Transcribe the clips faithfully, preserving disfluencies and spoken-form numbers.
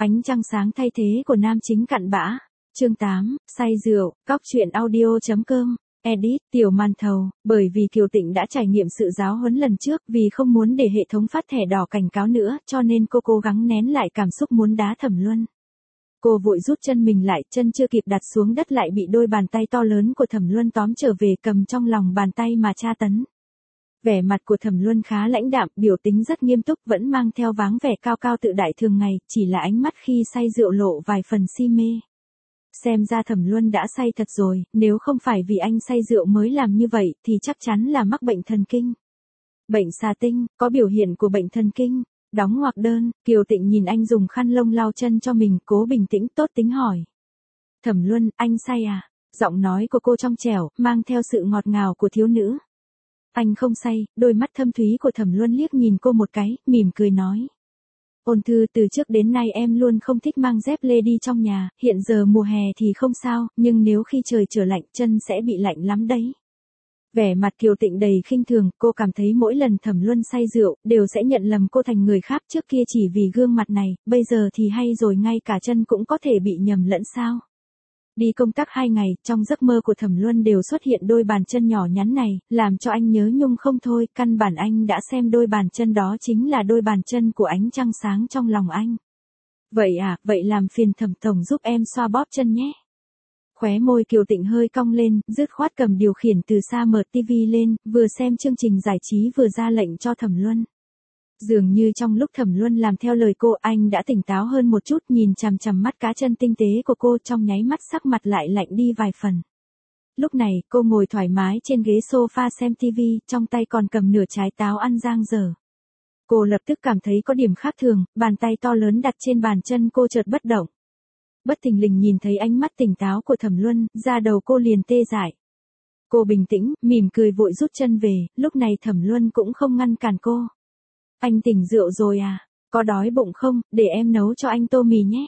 Ánh trăng sáng thay thế của nam chính cặn bã. Chương tám, say rượu, cóc truyện audio.com. Edit, Tiểu Màn Thầu, bởi vì Kiều Tịnh đã trải nghiệm sự giáo huấn lần trước, vì không muốn để hệ thống phát thẻ đỏ cảnh cáo nữa, cho nên cô cố gắng nén lại cảm xúc muốn đá Thẩm Luân. Cô vội rút chân mình lại, chân chưa kịp đặt xuống đất lại bị đôi bàn tay to lớn của Thẩm Luân tóm trở về, cầm trong lòng bàn tay mà tra tấn. Vẻ mặt của Thẩm Luân khá lãnh đạm, biểu tính rất nghiêm túc, vẫn mang theo váng vẻ cao cao tự đại thường ngày, chỉ là ánh mắt khi say rượu lộ vài phần si mê. Xem ra Thẩm Luân đã say thật rồi, nếu không phải vì anh say rượu mới làm như vậy, thì chắc chắn là mắc bệnh thần kinh. Bệnh xà tinh, có biểu hiện của bệnh thần kinh. Đóng ngoặc đơn, Kiều Tịnh nhìn anh dùng khăn lông lau chân cho mình, cố bình tĩnh tốt tính hỏi. Thẩm Luân, anh say à? Giọng nói của cô trong trẻo, mang theo sự ngọt ngào của thiếu nữ. Anh không say, đôi mắt thâm thúy của Thẩm Luân liếc nhìn cô một cái, mỉm cười nói. Ôn Thư, từ trước đến nay em luôn không thích mang dép lê đi trong nhà, hiện giờ mùa hè thì không sao, nhưng nếu khi trời trở lạnh chân sẽ bị lạnh lắm đấy. Vẻ mặt Kiều Tịnh đầy khinh thường, cô cảm thấy mỗi lần Thẩm Luân say rượu, đều sẽ nhận lầm cô thành người khác, trước kia chỉ vì gương mặt này, bây giờ thì hay rồi ngay cả chân cũng có thể bị nhầm lẫn sao. Đi công tác hai ngày, trong giấc mơ của Thẩm Luân đều xuất hiện đôi bàn chân nhỏ nhắn này, làm cho anh nhớ nhung không thôi, căn bản anh đã xem đôi bàn chân đó chính là đôi bàn chân của ánh trăng sáng trong lòng anh. Vậy à, vậy làm phiền Thẩm tổng giúp em xoa bóp chân nhé. Khóe môi Kiều Tịnh hơi cong lên, dứt khoát cầm điều khiển từ xa mở tivi lên, vừa xem chương trình giải trí vừa ra lệnh cho Thẩm Luân. Dường như trong lúc Thẩm Luân làm theo lời cô, anh đã tỉnh táo hơn một chút, nhìn chằm chằm mắt cá chân tinh tế của cô, trong nháy mắt sắc mặt lại lạnh đi vài phần. Lúc này, cô ngồi thoải mái trên ghế sofa xem tivi, trong tay còn cầm nửa trái táo ăn giang dở. Cô lập tức cảm thấy có điểm khác thường, bàn tay to lớn đặt trên bàn chân cô chợt bất động. Bất thình lình nhìn thấy ánh mắt tỉnh táo của Thẩm Luân, da đầu cô liền tê dại. Cô bình tĩnh, mỉm cười vội rút chân về, lúc này Thẩm Luân cũng không ngăn cản cô. Anh tỉnh rượu rồi à? Có đói bụng không? Để em nấu cho anh tô mì nhé.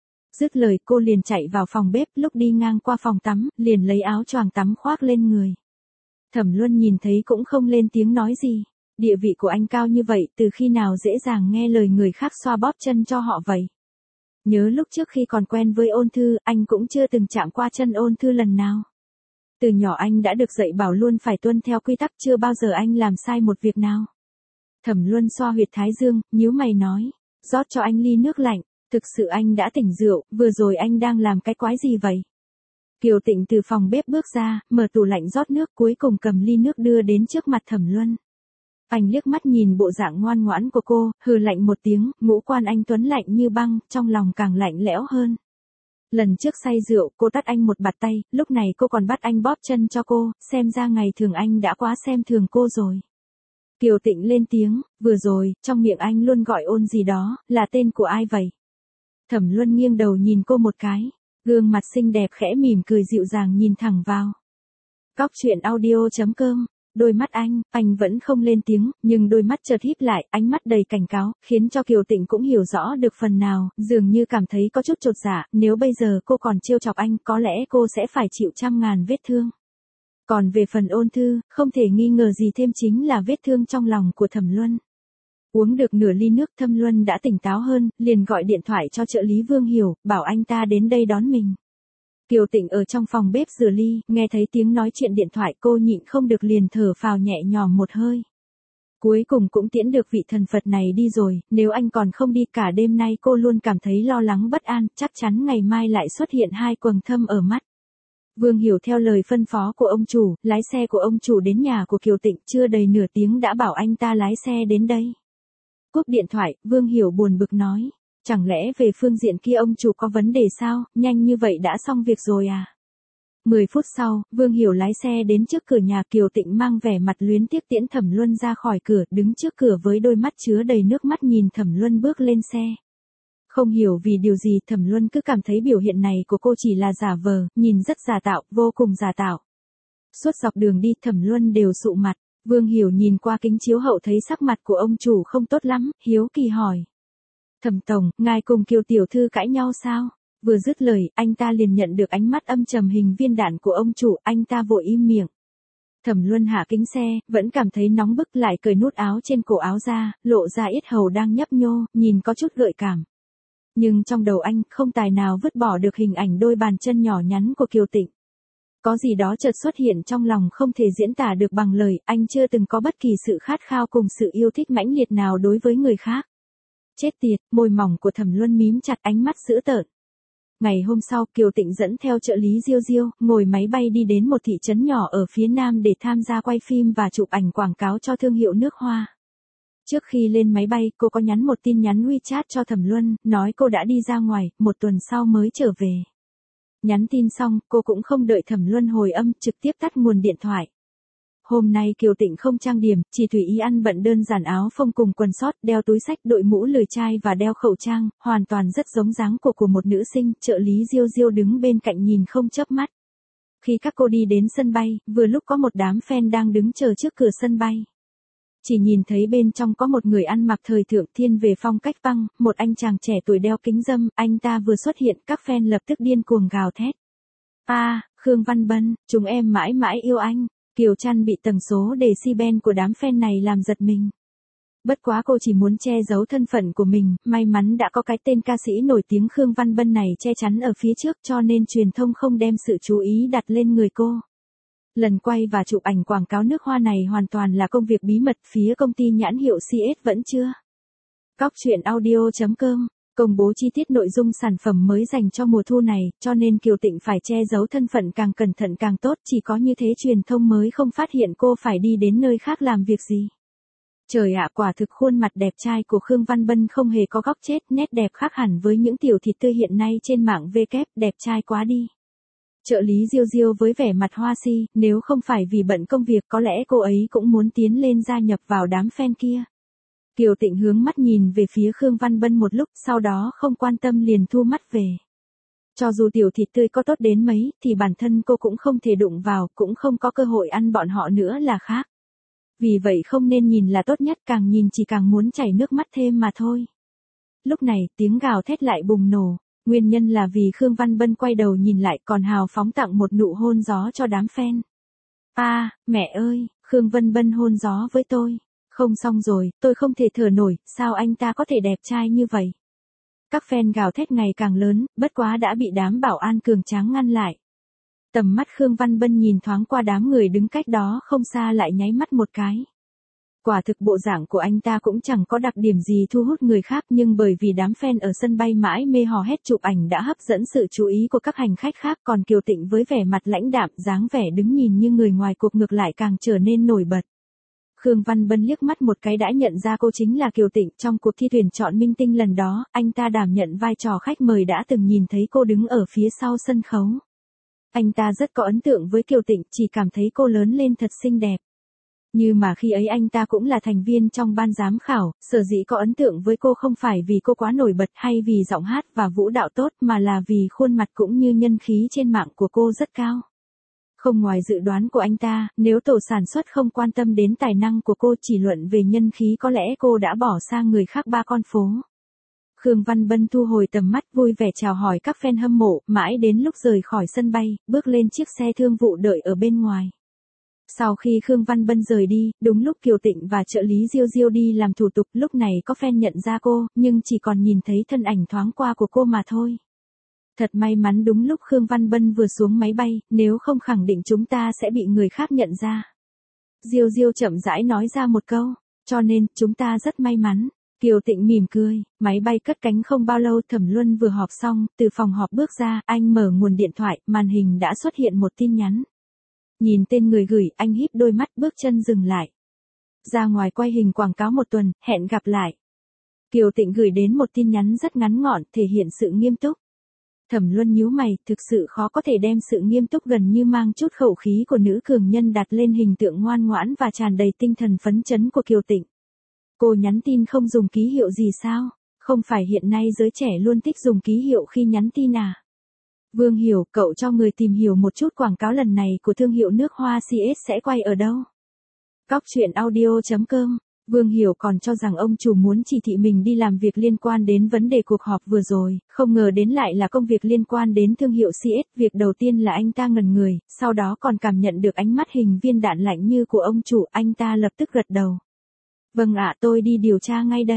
Dứt lời cô liền chạy vào phòng bếp, lúc đi ngang qua phòng tắm, liền lấy áo choàng tắm khoác lên người. Thẩm Luân nhìn thấy cũng không lên tiếng nói gì. Địa vị của anh cao như vậy, từ khi nào dễ dàng nghe lời người khác xoa bóp chân cho họ vậy? Nhớ lúc trước khi còn quen với Ôn Thư, anh cũng chưa từng chạm qua chân Ôn Thư lần nào. Từ nhỏ anh đã được dạy bảo luôn phải tuân theo quy tắc, chưa bao giờ anh làm sai một việc nào. Thẩm Luân xoa huyệt thái dương, nhíu mày nói, rót cho anh ly nước lạnh, thực sự anh đã tỉnh rượu, vừa rồi anh đang làm cái quái gì vậy? Kiều Tịnh từ phòng bếp bước ra, mở tủ lạnh rót nước, cuối cùng cầm ly nước đưa đến trước mặt Thẩm Luân. Anh liếc mắt nhìn bộ dạng ngoan ngoãn của cô, hừ lạnh một tiếng, ngũ quan anh tuấn lạnh như băng, trong lòng càng lạnh lẽo hơn. Lần trước say rượu, cô tát anh một bạt tay, lúc này cô còn bắt anh bóp chân cho cô, xem ra ngày thường anh đã quá xem thường cô rồi. Kiều Tịnh lên tiếng, vừa rồi, trong miệng anh luôn gọi Ôn gì đó, là tên của ai vậy? Thẩm Luân nghiêng đầu nhìn cô một cái, gương mặt xinh đẹp khẽ mỉm cười dịu dàng nhìn thẳng vào. Cóc truyện audio.com. Đôi mắt anh, anh vẫn không lên tiếng, nhưng đôi mắt chợt híp lại, ánh mắt đầy cảnh cáo, khiến cho Kiều Tịnh cũng hiểu rõ được phần nào, dường như cảm thấy có chút chột dạ, nếu bây giờ cô còn trêu chọc anh, có lẽ cô sẽ phải chịu trăm ngàn vết thương. Còn về phần Ôn Thư, không thể nghi ngờ gì thêm chính là vết thương trong lòng của Thẩm Luân. Uống được nửa ly nước, Thẩm Luân đã tỉnh táo hơn, liền gọi điện thoại cho trợ lý Vương Hiểu, bảo anh ta đến đây đón mình. Kiều Tịnh ở trong phòng bếp rửa ly, nghe thấy tiếng nói chuyện điện thoại, cô nhịn không được liền thở phào nhẹ nhõm một hơi. Cuối cùng cũng tiễn được vị thần Phật này đi rồi, nếu anh còn không đi, cả đêm nay cô luôn cảm thấy lo lắng bất an, chắc chắn ngày mai lại xuất hiện hai quầng thâm ở mắt. Vương Hiểu theo lời phân phó của ông chủ, lái xe của ông chủ đến nhà của Kiều Tịnh, chưa đầy nửa tiếng đã bảo anh ta lái xe đến đây. Cúp điện thoại, Vương Hiểu buồn bực nói. Chẳng lẽ về phương diện kia ông chủ có vấn đề sao, nhanh như vậy đã xong việc rồi à? Mười phút sau, Vương Hiểu lái xe đến trước cửa nhà, Kiều Tịnh mang vẻ mặt luyến tiếc tiễn Thẩm Luân ra khỏi cửa, đứng trước cửa với đôi mắt chứa đầy nước mắt nhìn Thẩm Luân bước lên xe. Không hiểu vì điều gì Thẩm Luân cứ cảm thấy biểu hiện này của cô chỉ là giả vờ, nhìn rất giả tạo, vô cùng giả tạo. Suốt dọc đường đi Thẩm Luân đều sụ mặt, Vương Hiểu nhìn qua kính chiếu hậu thấy sắc mặt của ông chủ không tốt lắm, hiếu kỳ hỏi. Thẩm tổng, ngài cùng Kiều tiểu thư cãi nhau sao? Vừa dứt lời, anh ta liền nhận được ánh mắt âm trầm hình viên đạn của ông chủ, anh ta vội im miệng. Thẩm Luân hạ kính xe, vẫn cảm thấy nóng bức, lại cởi nút áo trên cổ áo ra, lộ ra yết hầu đang nhấp nhô, nhìn có chút gợi cảm. Nhưng trong đầu anh không tài nào vứt bỏ được hình ảnh đôi bàn chân nhỏ nhắn của Kiều Tịnh. Có gì đó chợt xuất hiện trong lòng không thể diễn tả được bằng lời, anh chưa từng có bất kỳ sự khát khao cùng sự yêu thích mãnh liệt nào đối với người khác. Chết tiệt, môi mỏng của Thẩm Luân mím chặt, ánh mắt dữ tợn. Ngày hôm sau, Kiều Tịnh dẫn theo trợ lý Diêu Diêu, ngồi máy bay đi đến một thị trấn nhỏ ở phía nam để tham gia quay phim và chụp ảnh quảng cáo cho thương hiệu nước hoa. Trước khi lên máy bay, cô có nhắn một tin nhắn WeChat cho Thẩm Luân, nói cô đã đi ra ngoài, một tuần sau mới trở về. Nhắn tin xong, cô cũng không đợi Thẩm Luân hồi âm, trực tiếp tắt nguồn điện thoại. Hôm nay Kiều Tịnh không trang điểm, chỉ tùy ý ăn bận đơn giản áo phông cùng quần sót, đeo túi xách, đội mũ lười chai và đeo khẩu trang, hoàn toàn rất giống dáng của của một nữ sinh. Trợ lý Diêu Diêu đứng bên cạnh nhìn không chớp mắt. Khi các cô đi đến sân bay, vừa lúc có một đám fan đang đứng chờ trước cửa sân bay. Chỉ nhìn thấy bên trong có một người ăn mặc thời thượng thiên về phong cách punk, một anh chàng trẻ tuổi đeo kính râm, anh ta vừa xuất hiện, các fan lập tức điên cuồng gào thét. A, à, Khương Văn Bân, chúng em mãi mãi yêu anh. Kiều Trăn bị tần số decibel của đám fan này làm giật mình. Bất quá cô chỉ muốn che giấu thân phận của mình, may mắn đã có cái tên ca sĩ nổi tiếng Khương Văn Bân này che chắn ở phía trước cho nên truyền thông không đem sự chú ý đặt lên người cô. Lần quay và chụp ảnh quảng cáo nước hoa này hoàn toàn là công việc bí mật, phía công ty nhãn hiệu xê ét vẫn chưa. Cóc truyện audio chấm com công bố chi tiết nội dung sản phẩm mới dành cho mùa thu này, cho nên Kiều Tịnh phải che giấu thân phận càng cẩn thận càng tốt, chỉ có như thế truyền thông mới không phát hiện cô phải đi đến nơi khác làm việc gì. Trời ạ, quả thực khuôn mặt đẹp trai của Khương Văn Bân không hề có góc chết, nét đẹp khác hẳn với những tiểu thịt tươi hiện nay trên mạng vê kép, đẹp trai quá đi. Trợ lý Diêu Diêu với vẻ mặt hoa si, nếu không phải vì bận công việc có lẽ cô ấy cũng muốn tiến lên gia nhập vào đám fan kia. Kiều Tịnh hướng mắt nhìn về phía Khương Văn Bân một lúc, sau đó không quan tâm liền thu mắt về. Cho dù tiểu thịt tươi có tốt đến mấy, thì bản thân cô cũng không thể đụng vào, cũng không có cơ hội ăn bọn họ nữa là khác. Vì vậy không nên nhìn là tốt nhất, càng nhìn chỉ càng muốn chảy nước mắt thêm mà thôi. Lúc này, tiếng gào thét lại bùng nổ. Nguyên nhân là vì Khương Văn Bân quay đầu nhìn lại còn hào phóng tặng một nụ hôn gió cho đám fan. A, à, mẹ ơi, Khương Văn Bân hôn gió với tôi. Không xong rồi, tôi không thể thở nổi, sao anh ta có thể đẹp trai như vậy? Các fan gào thét ngày càng lớn, bất quá đã bị đám bảo an cường tráng ngăn lại. Tầm mắt Khương Văn Bân nhìn thoáng qua đám người đứng cách đó không xa lại nháy mắt một cái. Quả thực bộ dạng của anh ta cũng chẳng có đặc điểm gì thu hút người khác, nhưng bởi vì đám fan ở sân bay mãi mê hò hét chụp ảnh đã hấp dẫn sự chú ý của các hành khách khác, còn Kiều Tịnh với vẻ mặt lãnh đạm, dáng vẻ đứng nhìn như người ngoài cuộc ngược lại càng trở nên nổi bật. Khương Văn Bân liếc mắt một cái đã nhận ra cô chính là Kiều Tịnh. Trong cuộc thi tuyển chọn minh tinh lần đó, anh ta đảm nhận vai trò khách mời đã từng nhìn thấy cô đứng ở phía sau sân khấu. Anh ta rất có ấn tượng với Kiều Tịnh, chỉ cảm thấy cô lớn lên thật xinh đẹp. Như mà khi ấy anh ta cũng là thành viên trong ban giám khảo, sở dĩ có ấn tượng với cô không phải vì cô quá nổi bật hay vì giọng hát và vũ đạo tốt mà là vì khuôn mặt cũng như nhân khí trên mạng của cô rất cao. Không ngoài dự đoán của anh ta, nếu tổ sản xuất không quan tâm đến tài năng của cô chỉ luận về nhân khí có lẽ cô đã bỏ sang người khác ba con phố. Khương Văn Bân thu hồi tầm mắt vui vẻ chào hỏi các fan hâm mộ, mãi đến lúc rời khỏi sân bay, bước lên chiếc xe thương vụ đợi ở bên ngoài. Sau khi Khương Văn Bân rời đi, đúng lúc Kiều Tịnh và trợ lý Diêu Diêu đi làm thủ tục, lúc này có fan nhận ra cô, nhưng chỉ còn nhìn thấy thân ảnh thoáng qua của cô mà thôi. Thật may mắn đúng lúc Khương Văn Bân vừa xuống máy bay, nếu không khẳng định chúng ta sẽ bị người khác nhận ra. Diêu Diêu chậm rãi nói ra một câu, cho nên, chúng ta rất may mắn. Kiều Tịnh mỉm cười, máy bay cất cánh không bao lâu Thẩm Luân vừa họp xong, từ phòng họp bước ra, anh mở nguồn điện thoại, màn hình đã xuất hiện một tin nhắn. Nhìn tên người gửi, anh híp đôi mắt bước chân dừng lại. Ra ngoài quay hình quảng cáo một tuần, hẹn gặp lại. Kiều Tịnh gửi đến một tin nhắn rất ngắn gọn, thể hiện sự nghiêm túc. Thẩm Luân nhíu mày, thực sự khó có thể đem sự nghiêm túc gần như mang chút khẩu khí của nữ cường nhân đặt lên hình tượng ngoan ngoãn và tràn đầy tinh thần phấn chấn của Kiều Tịnh. Cô nhắn tin không dùng ký hiệu gì sao? Không phải hiện nay giới trẻ luôn thích dùng ký hiệu khi nhắn tin à? Vương Hiểu, cậu cho người tìm hiểu một chút quảng cáo lần này của thương hiệu nước hoa xê ét sẽ quay ở đâu? Cóc truyện audio chấm com Vương Hiểu còn cho rằng ông chủ muốn chỉ thị mình đi làm việc liên quan đến vấn đề cuộc họp vừa rồi, không ngờ đến lại là công việc liên quan đến thương hiệu xê ét. Việc đầu tiên là anh ta ngẩn người, sau đó còn cảm nhận được ánh mắt hình viên đạn lạnh như của ông chủ, anh ta lập tức gật đầu. Vâng ạ, tôi đi điều tra ngay đây.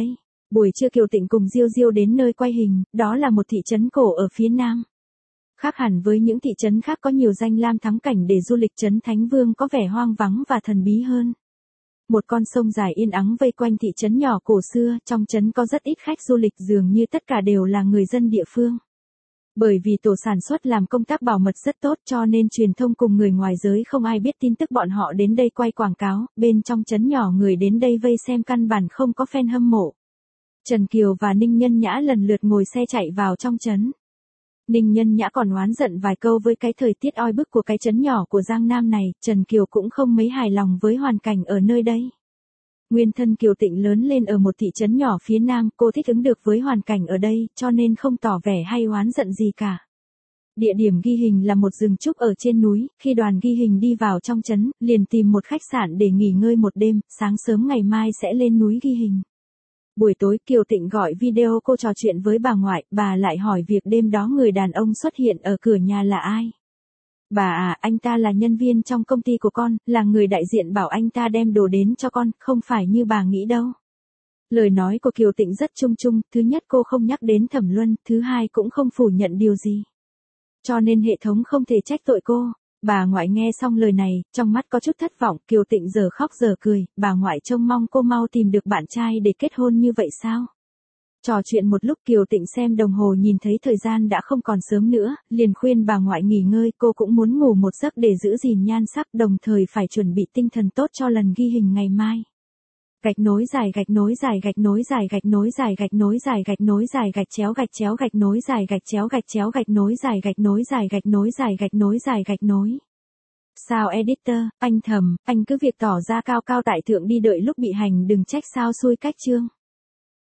Buổi trưa Kiều Tịnh cùng Diêu Diêu đến nơi quay hình, đó là một thị trấn cổ ở phía nam. Khác hẳn với những thị trấn khác có nhiều danh lam thắng cảnh để du lịch, trấn Thánh Vương có vẻ hoang vắng và thần bí hơn. Một con sông dài yên ắng vây quanh thị trấn nhỏ cổ xưa, trong trấn có rất ít khách du lịch, dường như tất cả đều là người dân địa phương. Bởi vì tổ sản xuất làm công tác bảo mật rất tốt cho nên truyền thông cùng người ngoài giới không ai biết tin tức bọn họ đến đây quay quảng cáo, bên trong trấn nhỏ người đến đây vây xem căn bản không có fan hâm mộ. Trần Kiều và Ninh Nhân Nhã lần lượt ngồi xe chạy vào trong trấn. Ninh Nhân Nhã còn oán giận vài câu với cái thời tiết oi bức của cái trấn nhỏ của Giang Nam này, Trần Kiều cũng không mấy hài lòng với hoàn cảnh ở nơi đây. Nguyên thân Kiều Tịnh lớn lên ở một thị trấn nhỏ phía nam, cô thích ứng được với hoàn cảnh ở đây, cho nên không tỏ vẻ hay oán giận gì cả. Địa điểm ghi hình là một rừng trúc ở trên núi, khi đoàn ghi hình đi vào trong trấn, liền tìm một khách sạn để nghỉ ngơi một đêm, sáng sớm ngày mai sẽ lên núi ghi hình. Buổi tối Kiều Tịnh gọi video cô trò chuyện với bà ngoại, bà lại hỏi việc đêm đó người đàn ông xuất hiện ở cửa nhà là ai. Bà à, anh ta là nhân viên trong công ty của con, là người đại diện bảo anh ta đem đồ đến cho con, không phải như bà nghĩ đâu. Lời nói của Kiều Tịnh rất chung chung, thứ nhất cô không nhắc đến Thẩm Luân, thứ hai cũng không phủ nhận điều gì. Cho nên hệ thống không thể trách tội cô. Bà ngoại nghe xong lời này, trong mắt có chút thất vọng, Kiều Tịnh giờ khóc giờ cười, bà ngoại trông mong cô mau tìm được bạn trai để kết hôn như vậy sao? Trò chuyện một lúc Kiều Tịnh xem đồng hồ nhìn thấy thời gian đã không còn sớm nữa, liền khuyên bà ngoại nghỉ ngơi, cô cũng muốn ngủ một giấc để giữ gìn nhan sắc, đồng thời phải chuẩn bị tinh thần tốt cho lần ghi hình ngày mai. Gạch nối dài gạch nối dài gạch nối dài gạch nối dài gạch nối dài gạch nối dài gạch chéo gạch chéo gạch nối dài gạch chéo gạch chéo gạch nối dài gạch nối dài gạch nối dài gạch nối dài gạch nối. Sao editor, anh Thầm, anh cứ việc tỏ ra cao cao tại thượng đi, đợi lúc bị hành đừng trách sao xui cách chương.